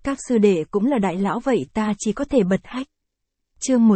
Các sư đệ cũng là đại lão vậy ta chỉ có thể bật hách. Chương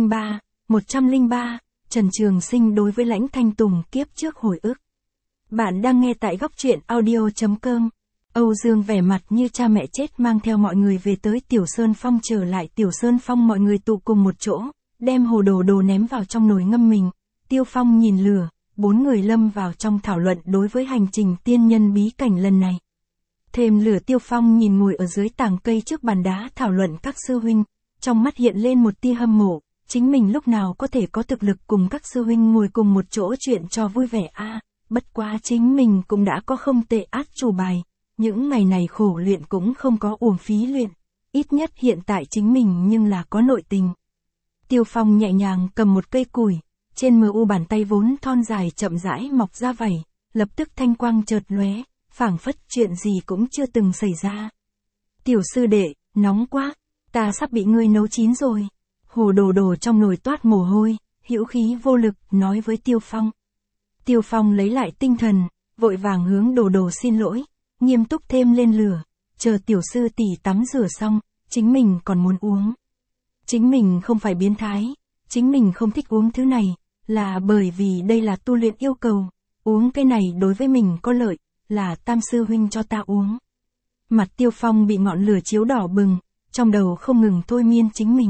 103, Trần Trường Sinh đối với Lãnh Thanh Tùng kiếp trước hồi ức. Bạn đang nghe tại góc truyện audio.com. Âu Dương vẻ mặt như cha mẹ chết mang theo mọi người về tới Tiểu Sơn Phong. Trở lại Tiểu Sơn Phong, mọi người tụ cùng một chỗ, đem hồ đồ ném vào trong nồi ngâm mình. Tiêu Phong nhìn lửa, 4 người lâm vào trong thảo luận đối với hành trình tiên nhân bí cảnh lần này. Thêm lửa, Tiêu Phong nhìn ngồi ở dưới tảng cây trước bàn đá thảo luận các sư huynh, trong mắt hiện lên một tia hâm mộ, chính mình lúc nào có thể có thực lực cùng các sư huynh ngồi cùng một chỗ chuyện cho vui vẻ a. Bất quá chính mình cũng đã có không tệ át chủ bài, những ngày này khổ luyện cũng không có uổng phí luyện, ít nhất hiện tại chính mình nhưng là có nội tình. Tiêu Phong nhẹ nhàng cầm một cây củi, trên mờ u bàn tay vốn thon dài chậm rãi mọc ra vảy, lập tức thanh quang chợt lóe, phảng phất chuyện gì cũng chưa từng xảy ra. Tiểu sư đệ, nóng quá, ta sắp bị ngươi nấu chín rồi. Hồ đồ trong nồi toát mồ hôi, hữu khí vô lực nói với Tiêu Phong. Tiêu Phong lấy lại tinh thần, vội vàng hướng đồ xin lỗi, nghiêm túc thêm lên lửa, chờ tiểu sư tỷ tắm rửa xong, chính mình còn muốn uống. Chính mình không phải biến thái, chính mình không thích uống thứ này, là bởi vì đây là tu luyện yêu cầu, uống cái này đối với mình có lợi, là Tam sư huynh cho ta uống. Mặt Tiêu Phong bị ngọn lửa chiếu đỏ bừng, trong đầu không ngừng thôi miên chính mình.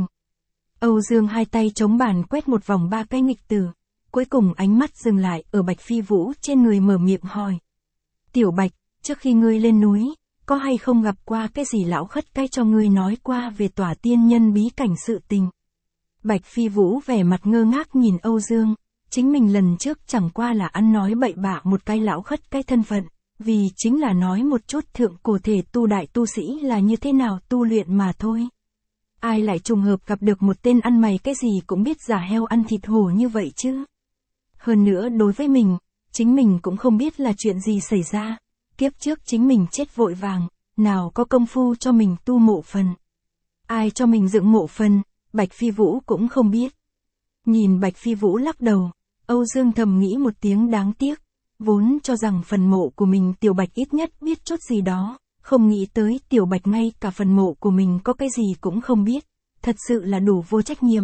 Âu Dương hai tay chống bàn quét một vòng 3 cái nghịch tử, cuối cùng ánh mắt dừng lại ở Bạch Phi Vũ trên người, mở miệng hỏi. Tiểu Bạch, trước khi ngươi lên núi, có hay không gặp qua cái gì lão khất cái cho ngươi nói qua về tỏa tiên nhân bí cảnh sự tình? Bạch Phi Vũ vẻ mặt ngơ ngác nhìn Âu Dương, chính mình lần trước chẳng qua là ăn nói bậy bạ một cái lão khất cái thân phận, vì chính là nói một chút thượng cổ thể tu đại tu sĩ là như thế nào tu luyện mà thôi. Ai lại trùng hợp gặp được một tên ăn mày cái gì cũng biết giả heo ăn thịt hổ như vậy chứ? Hơn nữa đối với mình, chính mình cũng không biết là chuyện gì xảy ra, kiếp trước chính mình chết vội vàng, nào có công phu cho mình tu mộ phần. Ai cho mình dựng mộ phần, Bạch Phi Vũ cũng không biết. Nhìn Bạch Phi Vũ lắc đầu, Âu Dương thầm nghĩ một tiếng đáng tiếc, vốn cho rằng phần mộ của mình Tiểu Bạch ít nhất biết chút gì đó, không nghĩ tới Tiểu Bạch ngay cả phần mộ của mình có cái gì cũng không biết, thật sự là đủ vô trách nhiệm.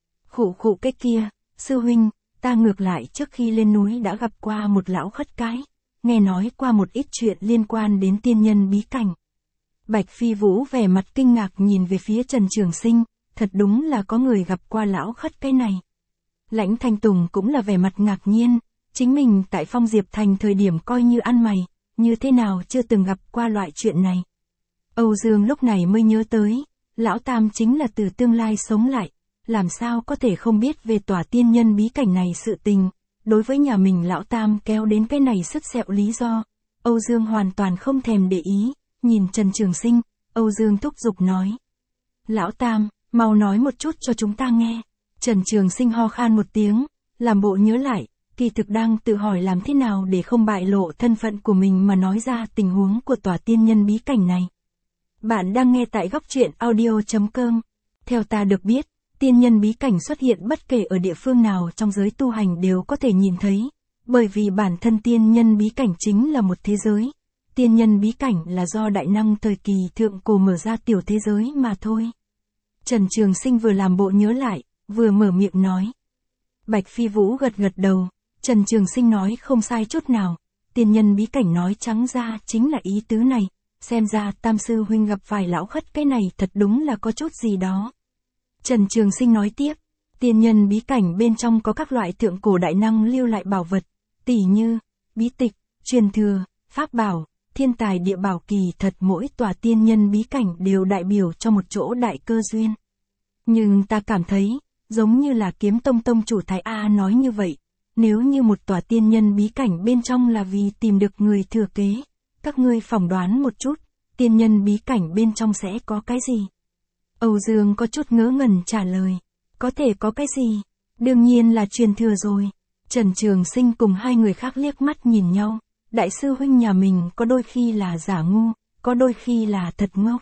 Khụ cái kia, sư huynh, ta ngược lại trước khi lên núi đã gặp qua một lão khất cái, nghe nói qua một ít chuyện liên quan đến tiên nhân bí cảnh. Bạch Phi Vũ vẻ mặt kinh ngạc nhìn về phía Trần Trường Sinh, thật đúng là có người gặp qua lão khất cái này. Lãnh Thanh Tùng cũng là vẻ mặt ngạc nhiên, chính mình tại Phong Diệp Thành thời điểm coi như ăn mày, như thế nào chưa từng gặp qua loại chuyện này. Âu Dương lúc này mới nhớ tới, lão Tam chính là từ tương lai sống lại, làm sao có thể không biết về tỏa tiên nhân bí cảnh này sự tình. Đối với nhà mình lão Tam kéo đến cái này sứt sẹo lý do, Âu Dương hoàn toàn không thèm để ý, nhìn Trần Trường Sinh, Âu Dương thúc giục nói. Lão Tam, mau nói một chút cho chúng ta nghe. Trần Trường Sinh ho khan một tiếng, làm bộ nhớ lại, kỳ thực đang tự hỏi làm thế nào để không bại lộ thân phận của mình mà nói ra tình huống của tòa tiên nhân bí cảnh này. Bạn đang nghe tại góc truyện audio.com. Theo ta được biết, tiên nhân bí cảnh xuất hiện bất kể ở địa phương nào trong giới tu hành đều có thể nhìn thấy, bởi vì bản thân tiên nhân bí cảnh chính là một thế giới. Tiên nhân bí cảnh là do đại năng thời kỳ thượng cổ mở ra tiểu thế giới mà thôi. Trần Trường Sinh vừa làm bộ nhớ lại, vừa mở miệng nói. Bạch Phi Vũ gật đầu, Trần Trường Sinh nói không sai chút nào, tiên nhân bí cảnh nói trắng ra chính là ý tứ này, xem ra Tam sư huynh gặp phải lão khất cái này thật đúng là có chút gì đó. Trần Trường Sinh nói tiếp, tiên nhân bí cảnh bên trong có các loại thượng cổ đại năng lưu lại bảo vật, tỉ như, bí tịch, truyền thừa, pháp bảo, thiên tài địa bảo, kỳ thật mỗi tòa tiên nhân bí cảnh đều đại biểu cho một chỗ đại cơ duyên. Nhưng ta cảm thấy, giống như là Kiếm Tông tông chủ Thái A nói như vậy, nếu như một tòa tiên nhân bí cảnh bên trong là vì tìm được người thừa kế, các ngươi phỏng đoán một chút, tiên nhân bí cảnh bên trong sẽ có cái gì? Âu Dương có chút ngớ ngẩn trả lời, có thể có cái gì? Đương nhiên là truyền thừa rồi. Trần Trường Sinh cùng hai người khác liếc mắt nhìn nhau, đại sư huynh nhà mình có đôi khi là giả ngu, có đôi khi là thật ngốc.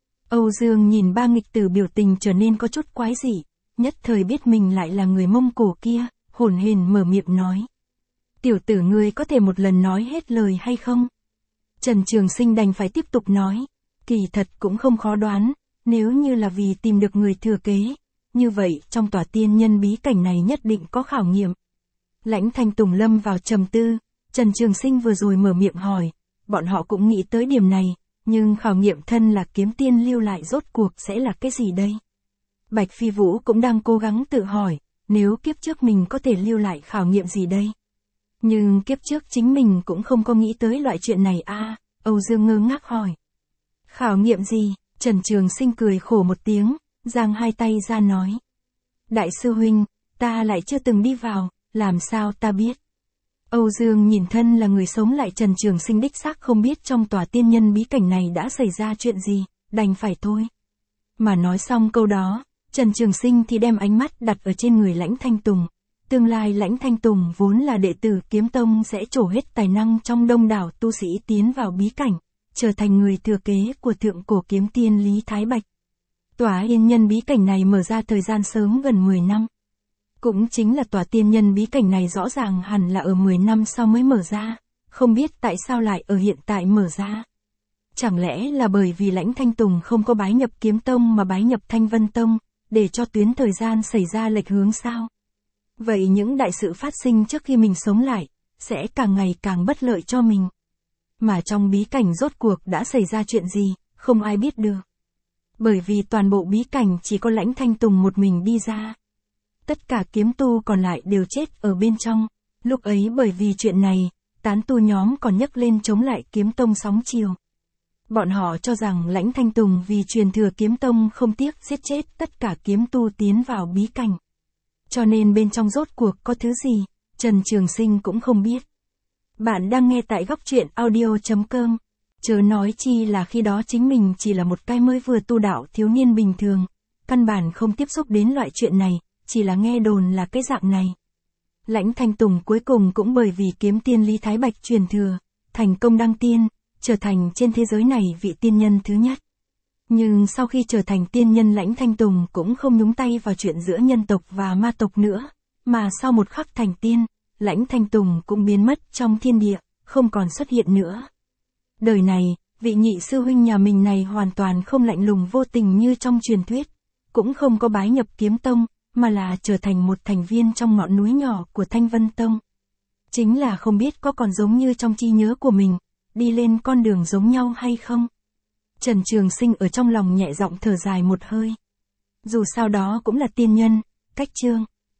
Âu Dương nhìn ba nghịch tử biểu tình trở nên có chút quái dị, nhất thời biết mình lại là người Mông Cổ kia, hổn hển mở miệng nói. Tiểu tử ngươi có thể một lần nói hết lời hay không? Trần Trường Sinh đành phải tiếp tục nói, Kỳ thật cũng không khó đoán, nếu như là vì tìm được người thừa kế, như vậy trong tòa tiên nhân bí cảnh này nhất định có khảo nghiệm. Lãnh Thanh Tùng lâm vào trầm tư, Trần Trường Sinh vừa rồi mở miệng hỏi, bọn họ cũng nghĩ tới điểm này, nhưng khảo nghiệm thân là kiếm tiên lưu lại rốt cuộc sẽ là cái gì đây? Bạch Phi Vũ cũng đang cố gắng tự hỏi, nếu kiếp trước mình có thể lưu lại khảo nghiệm gì đây? Nhưng kiếp trước chính mình cũng không có nghĩ tới loại chuyện này a. Âu Dương ngơ ngác hỏi. Khảo nghiệm gì? Trần Trường Sinh cười khổ một tiếng, giang hai tay ra nói. Đại sư huynh, ta lại chưa từng đi vào, làm sao ta biết? Âu Dương nhìn thân là người sống lại Trần Trường Sinh đích xác không biết trong tòa tiên nhân bí cảnh này đã xảy ra chuyện gì, đành phải thôi. Mà nói xong câu đó, Trần Trường Sinh thì đem ánh mắt đặt ở trên người Lãnh Thanh Tùng. Tương lai Lãnh Thanh Tùng vốn là đệ tử Kiếm Tông sẽ trổ hết tài năng trong đông đảo tu sĩ tiến vào bí cảnh, trở thành người thừa kế của thượng cổ kiếm tiên Lý Thái Bạch. Tòa tiên nhân bí cảnh này mở ra thời gian sớm gần 10 năm. Cũng chính là tòa tiên nhân bí cảnh này rõ ràng hẳn là ở 10 năm sau mới mở ra, không biết tại sao lại ở hiện tại mở ra. Chẳng lẽ là bởi vì Lãnh Thanh Tùng không có bái nhập Kiếm Tông mà bái nhập Thanh Vân Tông, để cho tuyến thời gian xảy ra lệch hướng sao? Vậy những đại sự phát sinh trước khi mình sống lại, sẽ càng ngày càng bất lợi cho mình. Mà trong bí cảnh rốt cuộc đã xảy ra chuyện gì, không ai biết được. Bởi vì toàn bộ bí cảnh chỉ có Lãnh Thanh Tùng một mình đi ra. Tất cả kiếm tu còn lại đều chết ở bên trong. Lúc ấy bởi vì chuyện này, tán tu nhóm còn nhấc lên chống lại Kiếm Tông sóng chiều. Bọn họ cho rằng Lãnh Thanh Tùng vì truyền thừa Kiếm Tông không tiếc giết chết tất cả kiếm tu tiến vào bí cảnh. Cho nên bên trong rốt cuộc có thứ gì, Trần Trường Sinh cũng không biết. Bạn đang nghe tại góc truyện audio.com. Chớ nói chi là khi đó chính mình chỉ là một cái mới vừa tu đạo thiếu niên bình thường, căn bản không tiếp xúc đến loại chuyện này, chỉ là nghe đồn là cái dạng này. Lãnh Thanh Tùng cuối cùng cũng bởi vì kiếm tiên Lý Thái Bạch truyền thừa, thành công đăng tiên, trở thành trên thế giới này vị tiên nhân thứ nhất. Nhưng sau khi trở thành tiên nhân Lãnh Thanh Tùng cũng không nhúng tay vào chuyện giữa nhân tộc và ma tộc nữa, mà sau một khắc thành tiên, Lãnh Thanh Tùng cũng biến mất trong thiên địa, không còn xuất hiện nữa. Đời này, vị nhị sư huynh nhà mình này hoàn toàn không lạnh lùng vô tình như trong truyền thuyết, cũng không có bái nhập Kiếm Tông, mà là trở thành một thành viên trong ngọn núi nhỏ của Thanh Vân Tông. Chính là không biết có còn giống như trong trí nhớ của mình, đi lên con đường giống nhau hay không. Trần Trường Sinh ở trong lòng nhẹ giọng thở dài một hơi. Dù sao đó cũng là tiên nhân, cách chương.